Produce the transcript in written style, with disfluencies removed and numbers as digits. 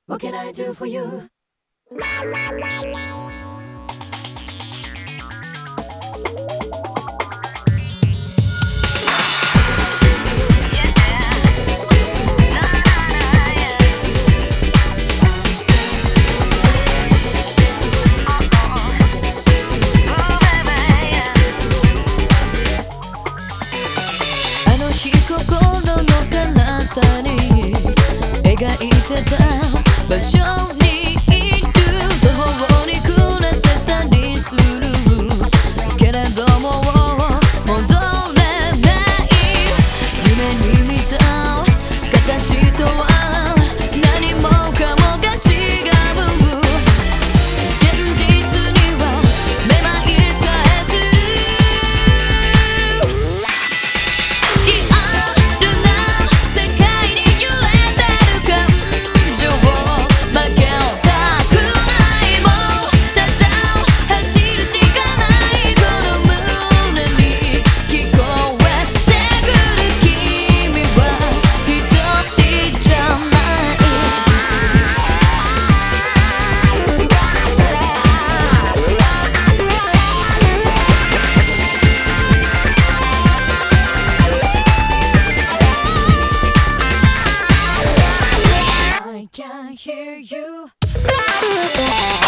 What can I do for you? 「心の彼方に描いてた場所にいる」「途方に暮れてたりするけれども戻れない」「夢に見た形とは何もかもが違う」「現実にはめまいさえする」I can hear you.